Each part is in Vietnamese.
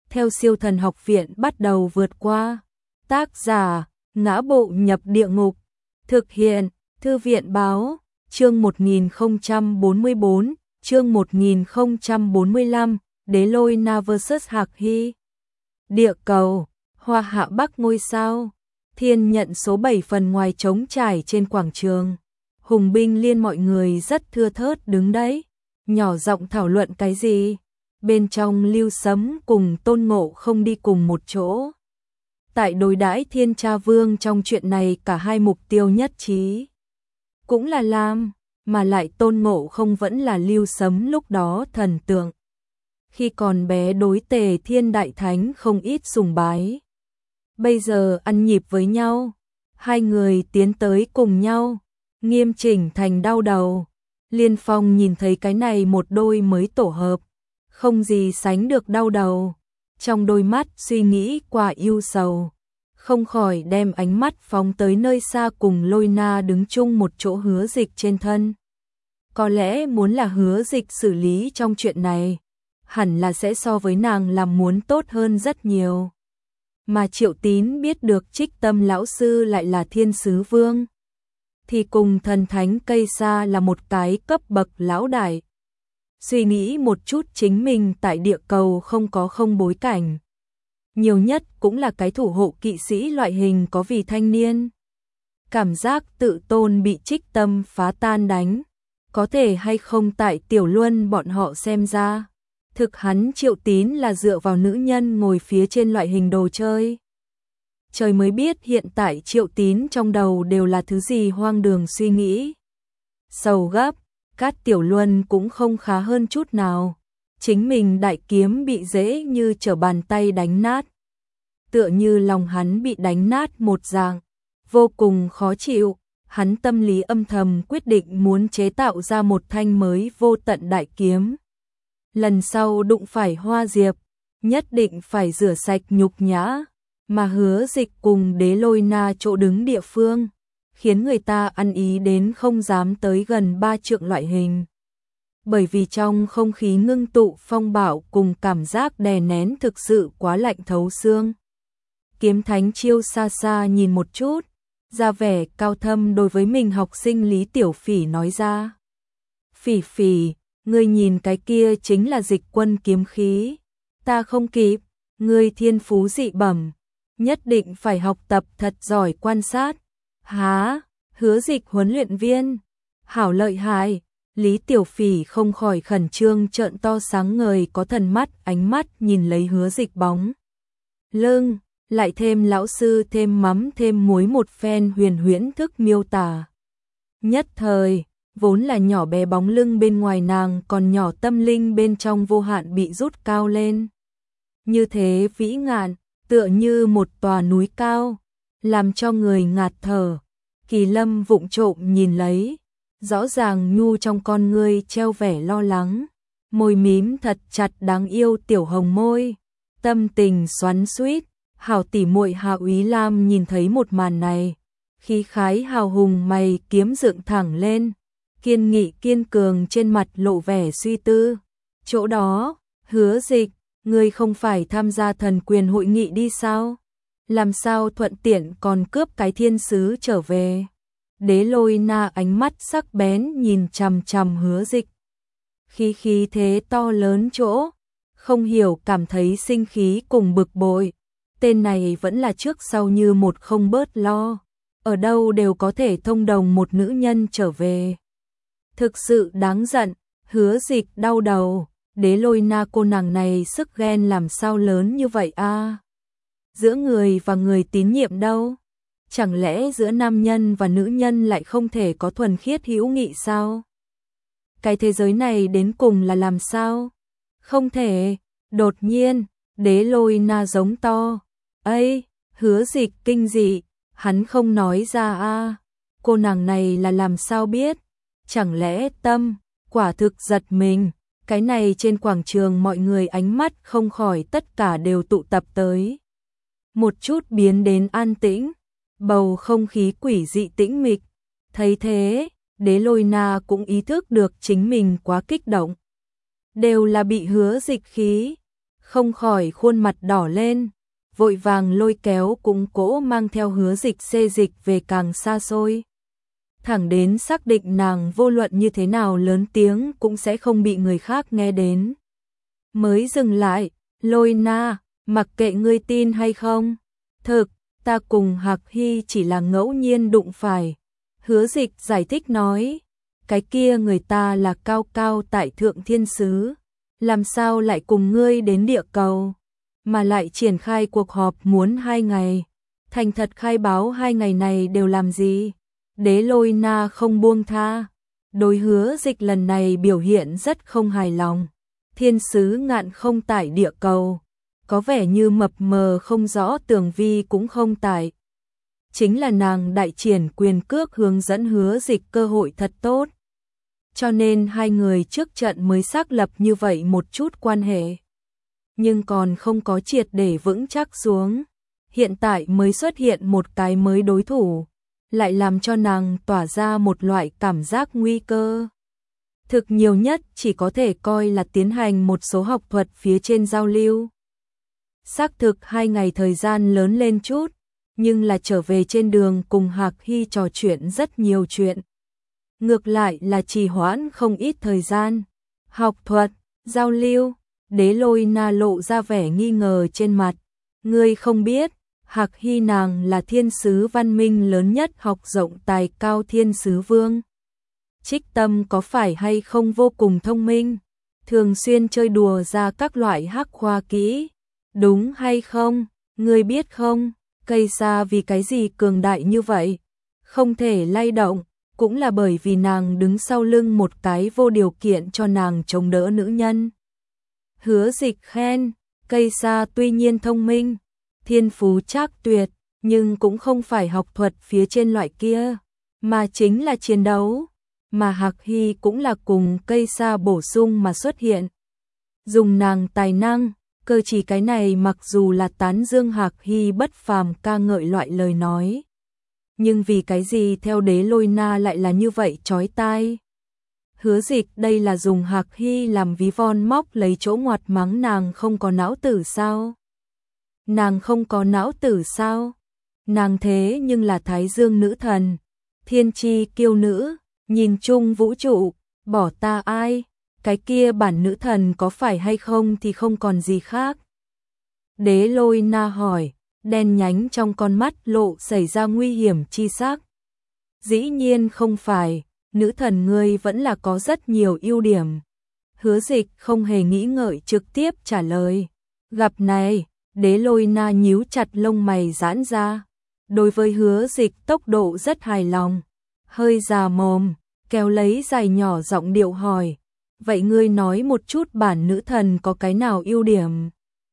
theo Siêu Thần Học Viện bắt đầu vượt qua. Tác giả: Ngã Bộ Nhập Địa Ngục. Thực hiện: Thư viện báo. Chương 1044, chương 1045, Đế Lôi Na vs Hạc Hy. Địa cầu, Hoa Hạ Bắc ngôi sao. Thiên Nhận số 7 phần ngoài trống trải trên quảng trường. Hùng binh liên mọi người rất thưa thớt đứng đấy, nhỏ giọng thảo luận cái gì. Bên trong Lưu Sấm cùng Tôn Ngộ không đi cùng một chỗ. Tại đối đãi Thiên Cha Vương trong chuyện này cả hai mục tiêu nhất trí. Cũng là làm, mà lại Tôn Ngộ không vẫn là Lưu Sấm lúc đó thần tượng. Khi còn bé đối Tề Thiên Đại Thánh không ít sùng bái. Bây giờ ăn nhịp với nhau, hai người tiến tới cùng nhau, nghiêm chỉnh thành đau đầu. Liên Phong nhìn thấy cái này một đôi mới tổ hợp, không gì sánh được đau đầu. Trong đôi mắt suy nghĩ qua ưu sầu, không khỏi đem ánh mắt phóng tới nơi xa cùng Lôi Na đứng chung một chỗ Hứa Dịch trên thân. Có lẽ muốn là Hứa Dịch xử lý trong chuyện này, hẳn là sẽ so với nàng làm muốn tốt hơn rất nhiều. Mà Triệu Tín biết được Trích Tâm lão sư lại là Thiên Sứ Vương, thì cùng Thần Thánh Cây Sa là một cái cấp bậc lão đại. Suy nghĩ một chút chính mình tại địa cầu không bối cảnh. Nhiều nhất cũng là cái thủ hộ kỵ sĩ loại hình có vì thanh niên. Cảm giác tự tôn bị Trích Tâm phá tan đánh. Có thể hay không tại Tiểu Luân bọn họ xem ra. Thực hắn Triệu Tín là dựa vào nữ nhân ngồi phía trên loại hình đồ chơi. Trời mới biết hiện tại Triệu Tín trong đầu đều là thứ gì hoang đường suy nghĩ. Sầu gấp, Cát Tiểu Luân cũng không khá hơn chút nào. Chính mình đại kiếm bị dễ như trở bàn tay đánh nát. Tựa như lòng hắn bị đánh nát một dạng, vô cùng khó chịu. Hắn tâm lý âm thầm quyết định muốn chế tạo ra một thanh mới vô tận đại kiếm. Lần sau đụng phải Hoa Diệp, nhất định phải rửa sạch nhục nhã. Mà Hứa Dịch cùng Đế Lôi Na chỗ đứng địa phương, khiến người ta ăn ý đến không dám tới gần 3 trượng loại hình. Bởi vì trong không khí ngưng tụ phong bạo cùng cảm giác đè nén thực sự quá lạnh thấu xương. Kiếm Thánh Chiêu xa xa nhìn một chút, ra vẻ cao thâm đối với mình học sinh Lý Tiểu Phỉ nói ra. Phỉ Phỉ, ngươi nhìn cái kia chính là Dịch Quân kiếm khí. Ta không kịp, ngươi thiên phú dị bẩm, nhất định phải học tập thật giỏi quan sát. Há, Hứa Dịch huấn luyện viên, hảo lợi hại. Lý Tiểu Phỉ không khỏi khẩn trương trợn to sáng ngời có thần mắt, ánh mắt nhìn lấy Hứa Dịch bóng lưng, lại thêm lão sư thêm mắm thêm muối một phen huyền huyễn thức miêu tả. Nhất thời, vốn là nhỏ bé bóng lưng bên ngoài nàng còn nhỏ tâm linh bên trong vô hạn bị rút cao lên. Như thế vĩ ngạn, tựa như một tòa núi cao, làm cho người ngạt thở. Kỳ Lâm vụng trộm nhìn lấy, rõ ràng nhu trong con ngươi treo vẻ lo lắng, môi mím thật chặt đáng yêu tiểu hồng môi, tâm tình xoắn xuýt. Hảo tỷ muội Hạ Úy Lam nhìn thấy một màn này, khí khái hào hùng mày kiếm dựng thẳng lên, kiên nghị kiên cường trên mặt lộ vẻ suy tư. Chỗ đó, Hứa Dịch, ngươi không phải tham gia thần quyền hội nghị đi sao? Làm sao thuận tiện còn cướp cái thiên sứ trở về? Đế Lôi Na ánh mắt sắc bén nhìn chằm chằm Hứa Dịch. Khí thế to lớn chỗ, không hiểu cảm thấy sinh khí cùng bực bội. Tên này vẫn là trước sau như một không bớt lo, ở đâu đều có thể thông đồng một nữ nhân trở về. Thực sự đáng giận, Hứa Dịch đau đầu, Đế Lôi Na cô nàng này sức ghen làm sao lớn như vậy a? Giữa người và người tín nhiệm đâu? Chẳng lẽ giữa nam nhân và nữ nhân lại không thể có thuần khiết hữu nghị sao? Cái thế giới này đến cùng là làm sao? Không thể. Đột nhiên, Đế Lôi Na giống to. Ây, Hứa Dịch kinh dị, hắn không nói ra a. Cô nàng này là làm sao biết? Chẳng lẽ tâm, quả thực giật mình. Cái này trên quảng trường mọi người ánh mắt không khỏi tất cả đều tụ tập tới. Một chút biến đến an tĩnh, bầu không khí quỷ dị tĩnh mịch. Thấy thế, Đế Lôi Na cũng ý thức được chính mình quá kích động. Đều là bị Hứa Dịch khí. không khỏi khuôn mặt đỏ lên, vội vàng lôi kéo cung cỗ mang theo Hứa Dịch xê dịch về càng xa xôi. Thẳng đến xác định nàng vô luận như thế nào lớn tiếng cũng sẽ không bị người khác nghe đến. Mới dừng lại, Lôi Na, mặc kệ ngươi tin hay không. Thực, ta cùng Hạc Hy chỉ là ngẫu nhiên đụng phải. Hứa Dịch giải thích nói, cái kia người ta là cao cao tại thượng thiên sứ, làm sao lại cùng ngươi đến địa cầu, mà lại triển khai cuộc họp muốn 2 ngày. Thành thật khai báo 2 ngày này đều làm gì? Đế Lôi Na không buông tha. Đối Hứa Dịch lần này biểu hiện rất không hài lòng. Thiên sứ ngạn không tại địa cầu, có vẻ như mập mờ không rõ tường vi cũng không tại. Chính là nàng đại triển quyền cước hướng dẫn Hứa Dịch cơ hội thật tốt. Cho nên hai người trước trận mới xác lập như vậy một chút quan hệ. Nhưng còn không có triệt để vững chắc xuống. Hiện tại mới xuất hiện một cái mới đối thủ, lại làm cho nàng tỏa ra một loại cảm giác nguy cơ. Thực nhiều nhất chỉ có thể coi là tiến hành một số học thuật phía trên giao lưu. Xác thực 2 ngày thời gian lớn lên chút, nhưng là trở về trên đường cùng Hạc Hy trò chuyện rất nhiều chuyện. Ngược lại là trì hoãn không ít thời gian. Học thuật, giao lưu, Đế Lôi Na lộ ra vẻ nghi ngờ trên mặt. Ngươi không biết, Hạc Hy nàng là thiên sứ văn minh lớn nhất học rộng tài cao thiên sứ vương. Trích Tâm có phải hay không vô cùng thông minh, thường xuyên chơi đùa ra các loại hắc khoa kỹ, đúng hay không? Ngươi biết không, cây sa vì cái gì cường đại như vậy, không thể lay động, cũng là bởi vì nàng đứng sau lưng một cái vô điều kiện cho nàng chống đỡ nữ nhân. Hứa Dịch khen, cây sa tuy nhiên thông minh, thiên phú trác tuyệt, nhưng cũng không phải học thuật phía trên loại kia, mà chính là chiến đấu. Mà Hạc Hy cũng là cùng cây sa bổ sung mà xuất hiện. Dùng nàng tài năng, cơ chỉ cái này mặc dù là tán dương Hạc Hy bất phàm ca ngợi loại lời nói. Nhưng vì cái gì theo Đế Lôi Na lại là như vậy chói tai? Hứa Dịch đây là dùng Hạc Hy làm ví von móc lấy chỗ ngoặt mắng nàng không có não tử sao? Nàng không có não tử sao? Nàng thế nhưng là Thái Dương nữ thần, thiên chi kiêu nữ. Nhìn chung vũ trụ, bỏ ta ai, cái kia bản nữ thần có phải hay không thì không còn gì khác. Đế Lôi Na hỏi, đen nhánh trong con mắt lộ xảy ra nguy hiểm chi sắc. Dĩ nhiên không phải, nữ thần ngươi vẫn là có rất nhiều ưu điểm. Hứa Dịch không hề nghĩ ngợi trực tiếp trả lời. Gặp này, Đế Lôi Na nhíu chặt lông mày giãn ra. Đối với Hứa Dịch tốc độ rất hài lòng. Hơi già mồm, kéo lấy giày nhỏ giọng điệu hỏi, vậy ngươi nói một chút bản nữ thần có cái nào ưu điểm?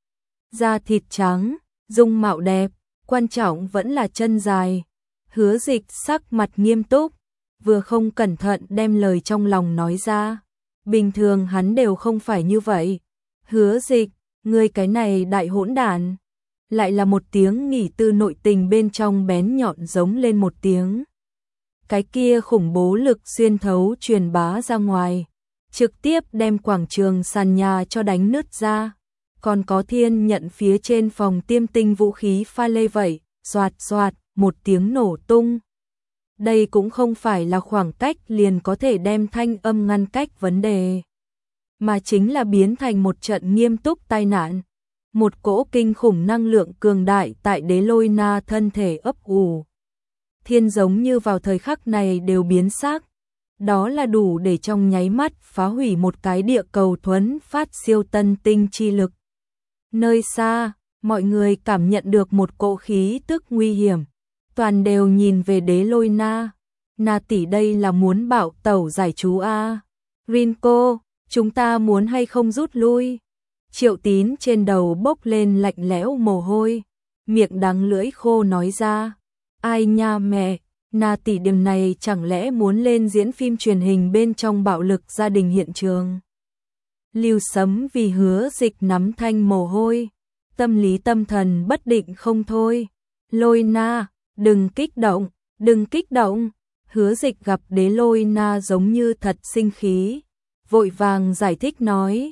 Da thịt trắng, dung mạo đẹp, quan trọng vẫn là chân dài. Hứa Dịch sắc mặt nghiêm túc, vừa không cẩn thận đem lời trong lòng nói ra. Bình thường hắn đều không phải như vậy. Hứa Dịch, ngươi cái này đại hỗn đản. Lại là một tiếng nghỉ tư nội tình bên trong bén nhọn giống lên một tiếng. Cái kia khủng bố lực xuyên thấu truyền bá ra ngoài, trực tiếp đem quảng trường sàn nhà cho đánh nứt ra. Còn có thiên nhận phía trên phòng tiêm tinh vũ khí pha lê vậy, xoạt xoạt, một tiếng nổ tung. Đây cũng không phải là khoảng cách liền có thể đem thanh âm ngăn cách vấn đề, mà chính là biến thành một trận nghiêm túc tai nạn. Một cỗ kinh khủng năng lượng cường đại tại Đế Lôi Na thân thể ấp ủ. Thiên giống như vào thời khắc này đều biến sắc. Đó là đủ để trong nháy mắt phá hủy một cái địa cầu thuấn phát siêu tân tinh chi lực. Nơi xa, mọi người cảm nhận được một cỗ khí tức nguy hiểm. Toàn đều nhìn về Đế Lôi Na. Na tỷ đây là muốn bảo tẩu giải chú a. Rinko, chúng ta muốn hay không rút lui? Triệu Tín trên đầu bốc lên lạnh lẽo mồ hôi, miệng đắng lưỡi khô nói ra. Ai nha mẹ, Na tỷ điểm này chẳng lẽ muốn lên diễn phim truyền hình bên trong bạo lực gia đình hiện trường. Lưu Sấm vì Hứa Dịch nắm thanh mồ hôi, tâm lý tâm thần bất định không thôi. Lôi Na, đừng kích động, đừng kích động. Hứa Dịch gặp Đế Lôi Na giống như thật sinh khí, vội vàng giải thích nói.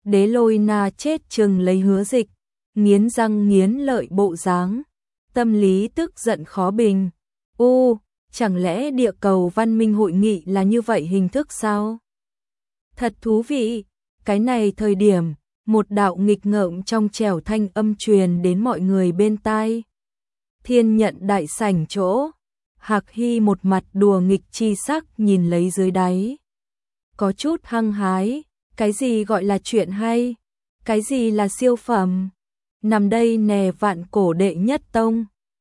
Đế Lôi Na chết chừng lấy Hứa Dịch, nghiến răng nghiến lợi bộ dáng, tâm lý tức giận khó bình. Chẳng lẽ địa cầu văn minh hội nghị là như vậy hình thức sao? Thật thú vị, cái này thời điểm, một đạo nghịch ngợm trong trẻo thanh âm truyền đến mọi người bên tai. Thiên Nhận đại sảnh chỗ, Hạc Hy một mặt đùa nghịch chi sắc nhìn lấy dưới đáy. Có chút hăng hái, cái gì gọi là chuyện hay, cái gì là siêu phẩm, nằm đây nè vạn cổ đệ nhất tông.